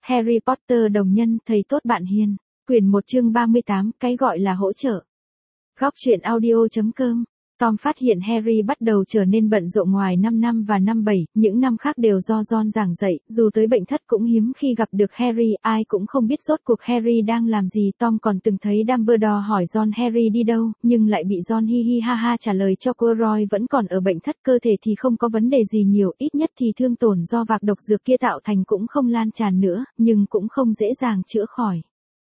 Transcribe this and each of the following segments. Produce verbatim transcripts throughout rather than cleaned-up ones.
Harry Potter đồng nhân, thầy tốt bạn hiền. Quyển một chương ba mươi tám, cái gọi là hỗ trợ. Góc truyện audio chấm com. Tom phát hiện Harry bắt đầu trở nên bận rộn ngoài năm năm và năm bảy, những năm khác đều do Ron giảng dạy, dù tới bệnh thất cũng hiếm khi gặp được Harry, ai cũng không biết rốt cuộc Harry đang làm gì. Tom còn từng thấy Dumbledore hỏi Ron Harry đi đâu, nhưng lại bị Ron hi hi ha ha trả lời cho cô Roy vẫn còn ở bệnh thất, cơ thể thì không có vấn đề gì nhiều, ít nhất thì thương tổn do vạc độc dược kia tạo thành cũng không lan tràn nữa, nhưng cũng không dễ dàng chữa khỏi.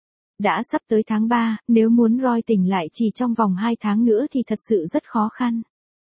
Đã sắp tới tháng ba, nếu muốn Roy tỉnh lại chỉ trong vòng hai tháng nữa thì thật sự rất khó khăn.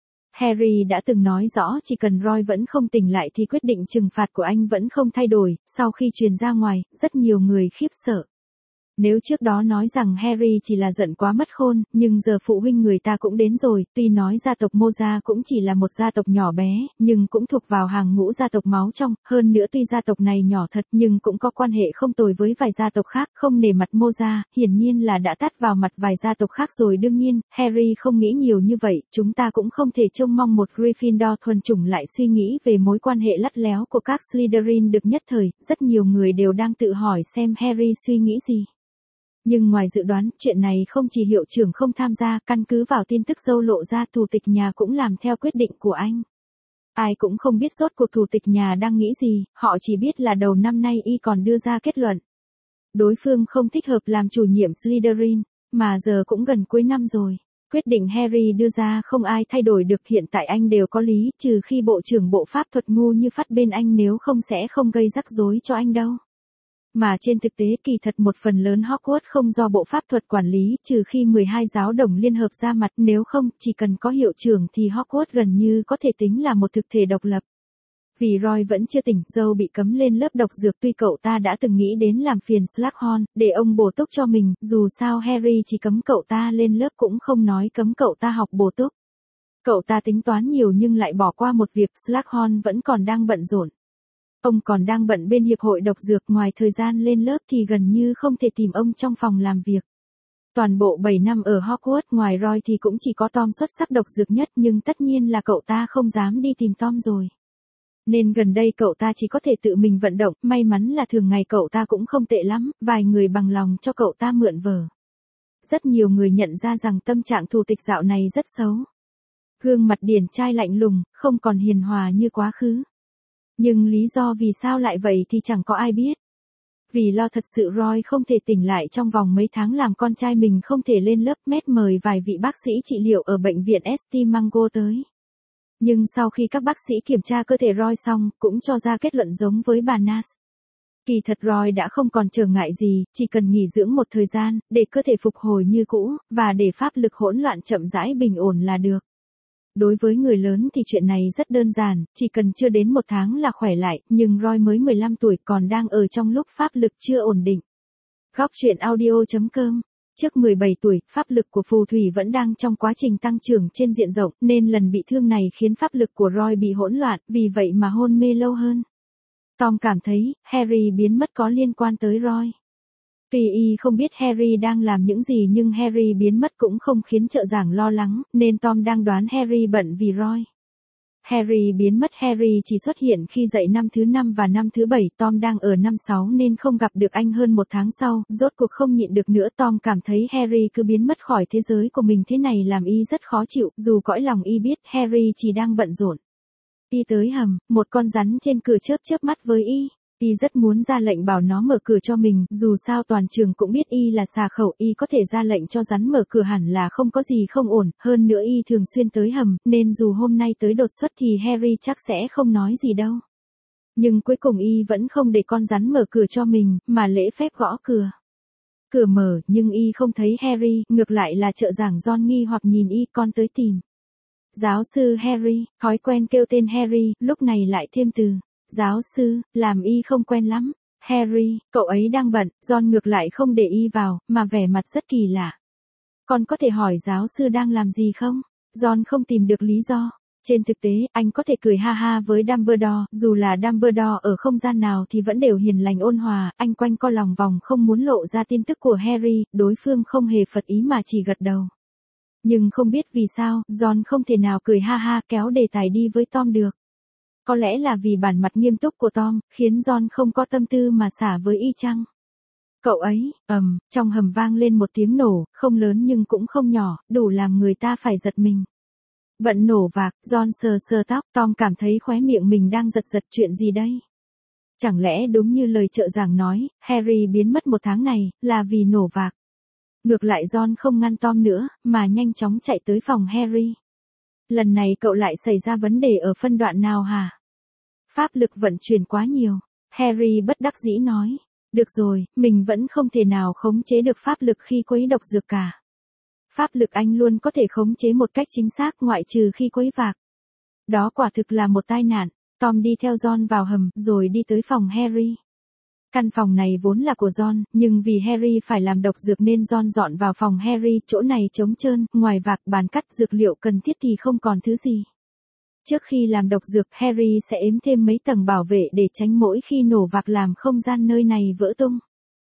Harry đã từng nói rõ chỉ cần Roy vẫn không tỉnh lại thì quyết định trừng phạt của anh vẫn không thay đổi. Sau khi truyền ra ngoài, rất nhiều người khiếp sợ. Nếu trước đó nói rằng Harry chỉ là giận quá mất khôn, nhưng giờ phụ huynh người ta cũng đến rồi, tuy nói gia tộc Moza cũng chỉ là một gia tộc nhỏ bé, nhưng cũng thuộc vào hàng ngũ gia tộc máu trong, hơn nữa tuy gia tộc này nhỏ thật nhưng cũng có quan hệ không tồi với vài gia tộc khác, không nể mặt Moza, hiển nhiên là đã tát vào mặt vài gia tộc khác rồi. Đương nhiên, Harry không nghĩ nhiều như vậy, chúng ta cũng không thể trông mong một Gryffindor thuần chủng lại suy nghĩ về mối quan hệ lắt léo của các Slytherin được nhất thời, rất nhiều người đều đang tự hỏi xem Harry suy nghĩ gì. Nhưng ngoài dự đoán, chuyện này không chỉ hiệu trưởng không tham gia, căn cứ vào tin tức dâu lộ ra, thủ tịch nhà cũng làm theo quyết định của anh. Ai cũng không biết rốt cuộc thủ tịch nhà đang nghĩ gì, họ chỉ biết là đầu năm nay y còn đưa ra kết luận. Đối phương không thích hợp làm chủ nhiệm Slytherin, mà giờ cũng gần cuối năm rồi. Quyết định Harry đưa ra không ai thay đổi được, hiện tại anh đều có lý, trừ khi bộ trưởng bộ pháp thuật ngu như phát bên anh, nếu không sẽ không gây rắc rối cho anh đâu. Mà trên thực tế kỳ thật một phần lớn Hogwarts không do bộ pháp thuật quản lý, trừ khi mười hai giáo đồng liên hợp ra mặt, nếu không, chỉ cần có hiệu trưởng thì Hogwarts gần như có thể tính là một thực thể độc lập. Vì Roy vẫn chưa tỉnh, dâu bị cấm lên lớp độc dược, tuy cậu ta đã từng nghĩ đến làm phiền Slughorn, để ông bổ túc cho mình, dù sao Harry chỉ cấm cậu ta lên lớp cũng không nói cấm cậu ta học bổ túc. Cậu ta tính toán nhiều nhưng lại bỏ qua một việc, Slughorn vẫn còn đang bận rộn. Ông còn đang bận bên hiệp hội độc dược, ngoài thời gian lên lớp thì gần như không thể tìm ông trong phòng làm việc. Toàn bộ bảy năm ở Hogwarts, ngoài Roy thì cũng chỉ có Tom xuất sắc độc dược nhất, nhưng tất nhiên là cậu ta không dám đi tìm Tom rồi. Nên gần đây cậu ta chỉ có thể tự mình vận động, may mắn là thường ngày cậu ta cũng không tệ lắm, vài người bằng lòng cho cậu ta mượn vở. Rất nhiều người nhận ra rằng tâm trạng thủ tịch dạo này rất xấu. Gương mặt điển trai lạnh lùng, không còn hiền hòa như quá khứ. Nhưng lý do vì sao lại vậy thì chẳng có ai biết. Vì lo thật sự Roy không thể tỉnh lại trong vòng mấy tháng làm con trai mình không thể lên lớp, Mét mời vài vị bác sĩ trị liệu ở bệnh viện St. Mungo tới. Nhưng sau khi các bác sĩ kiểm tra cơ thể Roy xong, cũng cho ra kết luận giống với bà Nas. Kỳ thật Roy đã không còn trở ngại gì, chỉ cần nghỉ dưỡng một thời gian, để cơ thể phục hồi như cũ, và để pháp lực hỗn loạn chậm rãi bình ổn là được. Đối với người lớn thì chuyện này rất đơn giản, chỉ cần chưa đến một tháng là khỏe lại, nhưng Roy mới mười lăm tuổi còn đang ở trong lúc pháp lực chưa ổn định. Góc truyện audio chấm com. Trước mười bảy tuổi, pháp lực của phù thủy vẫn đang trong quá trình tăng trưởng trên diện rộng, nên lần bị thương này khiến pháp lực của Roy bị hỗn loạn, vì vậy mà hôn mê lâu hơn. Tom cảm thấy, Harry biến mất có liên quan tới Roy. Tuy y không biết Harry đang làm những gì nhưng Harry biến mất cũng không khiến trợ giảng lo lắng, nên Tom đang đoán Harry bận vì Roy. Harry biến mất Harry chỉ xuất hiện khi dạy năm thứ năm và năm thứ bảy, Tom đang ở năm sáu nên không gặp được anh hơn một tháng sau, rốt cuộc không nhịn được nữa, Tom cảm thấy Harry cứ biến mất khỏi thế giới của mình thế này làm y rất khó chịu, dù cõi lòng y biết Harry chỉ đang bận rộn. Y tới hầm, một con rắn trên cửa chớp chớp mắt với y. Y rất muốn ra lệnh bảo nó mở cửa cho mình, dù sao toàn trường cũng biết y là xà khẩu, y có thể ra lệnh cho rắn mở cửa hẳn là không có gì không ổn, hơn nữa y thường xuyên tới hầm, nên dù hôm nay tới đột xuất thì Harry chắc sẽ không nói gì đâu. Nhưng cuối cùng y vẫn không để con rắn mở cửa cho mình, mà lễ phép gõ cửa. Cửa mở, nhưng y không thấy Harry, ngược lại là trợ giảng Ron nghi hoặc nhìn y, con tới tìm. Giáo sư Harry, thói quen kêu tên Harry, lúc này lại thêm từ. Giáo sư, làm y không quen lắm. Harry, cậu ấy đang bận, Ron ngược lại không để y vào, mà vẻ mặt rất kỳ lạ. Con có thể hỏi giáo sư đang làm gì không? Ron không tìm được lý do. Trên thực tế, anh có thể cười ha ha với Dumbledore, dù là Dumbledore ở không gian nào thì vẫn đều hiền lành ôn hòa, anh quanh co lòng vòng không muốn lộ ra tin tức của Harry, đối phương không hề phật ý mà chỉ gật đầu. Nhưng không biết vì sao, Ron không thể nào cười ha ha kéo đề tài đi với Tom được. có lẽ là vì bản mặt nghiêm túc của Tom, khiến John không có tâm tư mà xả với y chăng. Cậu ấy, ầm, trong hầm vang lên một tiếng nổ, không lớn nhưng cũng không nhỏ, đủ làm người ta phải giật mình. Bận nổ vạc, John sờ sờ tóc, Tom cảm thấy khóe miệng mình đang giật giật, chuyện gì đây? Chẳng lẽ đúng như lời trợ giảng nói, Harry biến mất một tháng này, là vì nổ vạc. Ngược lại John không ngăn Tom nữa, mà nhanh chóng chạy tới phòng Harry. Lần này cậu lại xảy ra vấn đề ở phân đoạn nào hả? Pháp lực vận chuyển quá nhiều. Harry bất đắc dĩ nói. Được rồi, mình vẫn không thể nào khống chế được pháp lực khi quấy độc dược cả. Pháp lực anh luôn có thể khống chế một cách chính xác ngoại trừ khi quấy vạc. Đó quả thực là một tai nạn. Tom đi theo John vào hầm, rồi đi tới phòng Harry. Căn phòng này vốn là của John, nhưng vì Harry phải làm độc dược nên John dọn vào phòng Harry, chỗ này trống trơn, ngoài vạc bàn cắt dược liệu cần thiết thì không còn thứ gì. Trước khi làm độc dược, Harry sẽ ếm thêm mấy tầng bảo vệ để tránh mỗi khi nổ vạc làm không gian nơi này vỡ tung.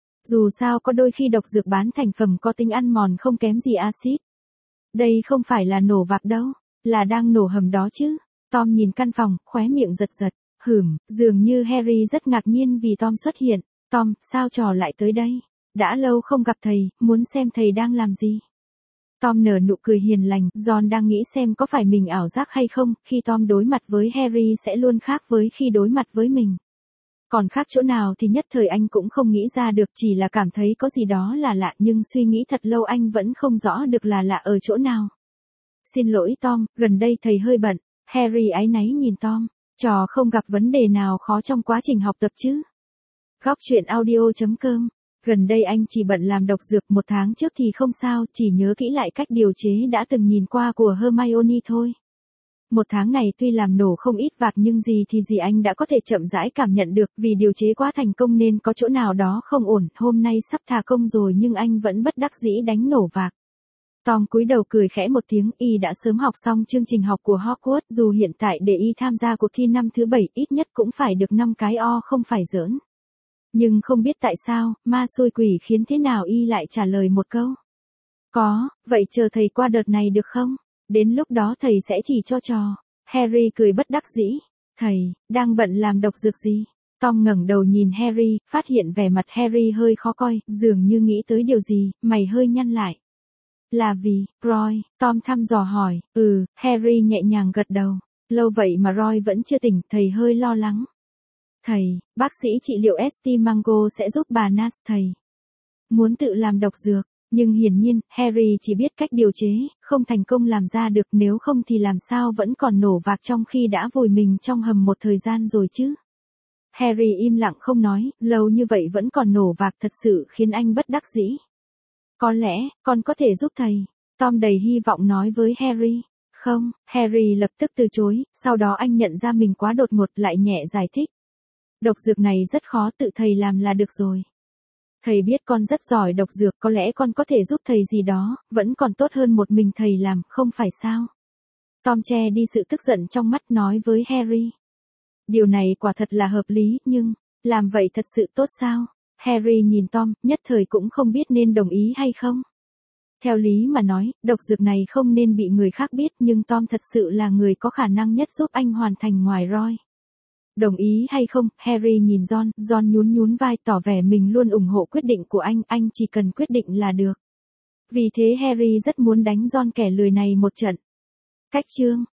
Dù sao có đôi khi độc dược bán thành phẩm có tính ăn mòn không kém gì axit. Đây không phải là nổ vạc đâu, là đang nổ hầm đó chứ. Tom nhìn căn phòng, khóe miệng giật giật. Hửm, dường như Harry rất ngạc nhiên vì Tom xuất hiện. Tom, sao trò lại tới đây? Đã lâu không gặp thầy, muốn xem thầy đang làm gì? Tom nở nụ cười hiền lành, John đang nghĩ xem có phải mình ảo giác hay không, khi Tom đối mặt với Harry sẽ luôn khác với khi đối mặt với mình. Còn khác chỗ nào thì nhất thời anh cũng không nghĩ ra được, chỉ là cảm thấy có gì đó là lạ, nhưng suy nghĩ thật lâu anh vẫn không rõ được là lạ ở chỗ nào. Xin lỗi Tom, gần đây thầy hơi bận. Harry áy náy nhìn Tom. Trò không gặp vấn đề nào khó trong quá trình học tập chứ? Góc truyện audio chấm com. Gần đây anh chỉ bận làm độc dược, một tháng trước thì không sao, chỉ nhớ kỹ lại cách điều chế đã từng nhìn qua của Hermione thôi. Một tháng này tuy làm nổ không ít vạc nhưng gì thì gì anh đã có thể chậm rãi cảm nhận được, vì điều chế quá thành công nên có chỗ nào đó không ổn, hôm nay sắp thả công rồi nhưng anh vẫn bất đắc dĩ đánh nổ vạc. Tom cúi đầu cười khẽ một tiếng, y đã sớm học xong chương trình học của Hogwarts, dù hiện tại để y tham gia cuộc thi năm thứ bảy ít nhất cũng phải được năm cái O không phải giỡn. Nhưng không biết tại sao, ma xui quỷ khiến thế nào y lại trả lời một câu. Có, vậy chờ thầy qua đợt này được không? Đến lúc đó thầy sẽ chỉ cho trò. Harry cười bất đắc dĩ. Thầy, đang bận làm độc dược gì? Tom ngẩng đầu nhìn Harry, phát hiện vẻ mặt Harry hơi khó coi, dường như nghĩ tới điều gì, mày hơi nhăn lại. Là vì, Roy, Tom thăm dò hỏi, ừ, Harry nhẹ nhàng gật đầu. Lâu vậy mà Roy vẫn chưa tỉnh, thầy hơi lo lắng. Thầy, bác sĩ trị liệu Estimango sẽ giúp bà Nas, thầy. Muốn tự làm độc dược, nhưng hiển nhiên, Harry chỉ biết cách điều chế, không thành công làm ra được, nếu không thì làm sao vẫn còn nổ vạc trong khi đã vùi mình trong hầm một thời gian rồi chứ. Harry im lặng không nói, lâu như vậy vẫn còn nổ vạc thật sự khiến anh bất đắc dĩ. Có lẽ, con có thể giúp thầy. Tom đầy hy vọng nói với Harry. Không, Harry lập tức từ chối, sau đó anh nhận ra mình quá đột ngột lại nhẹ giải thích. Độc dược này rất khó, tự thầy làm là được rồi. Thầy biết con rất giỏi độc dược, có lẽ con có thể giúp thầy gì đó, vẫn còn tốt hơn một mình thầy làm, không phải sao? Tom che đi sự tức giận trong mắt nói với Harry. Điều này quả thật là hợp lý, nhưng, làm vậy thật sự tốt sao? Harry nhìn Tom, nhất thời cũng không biết nên đồng ý hay không. Theo lý mà nói, độc dược này không nên bị người khác biết, nhưng Tom thật sự là người có khả năng nhất giúp anh hoàn thành ngoài Roy. Đồng ý hay không, Harry nhìn John, John nhún nhún vai tỏ vẻ mình luôn ủng hộ quyết định của anh, anh chỉ cần quyết định là được. Vì thế Harry rất muốn đánh John kẻ lười này một trận. Cách chương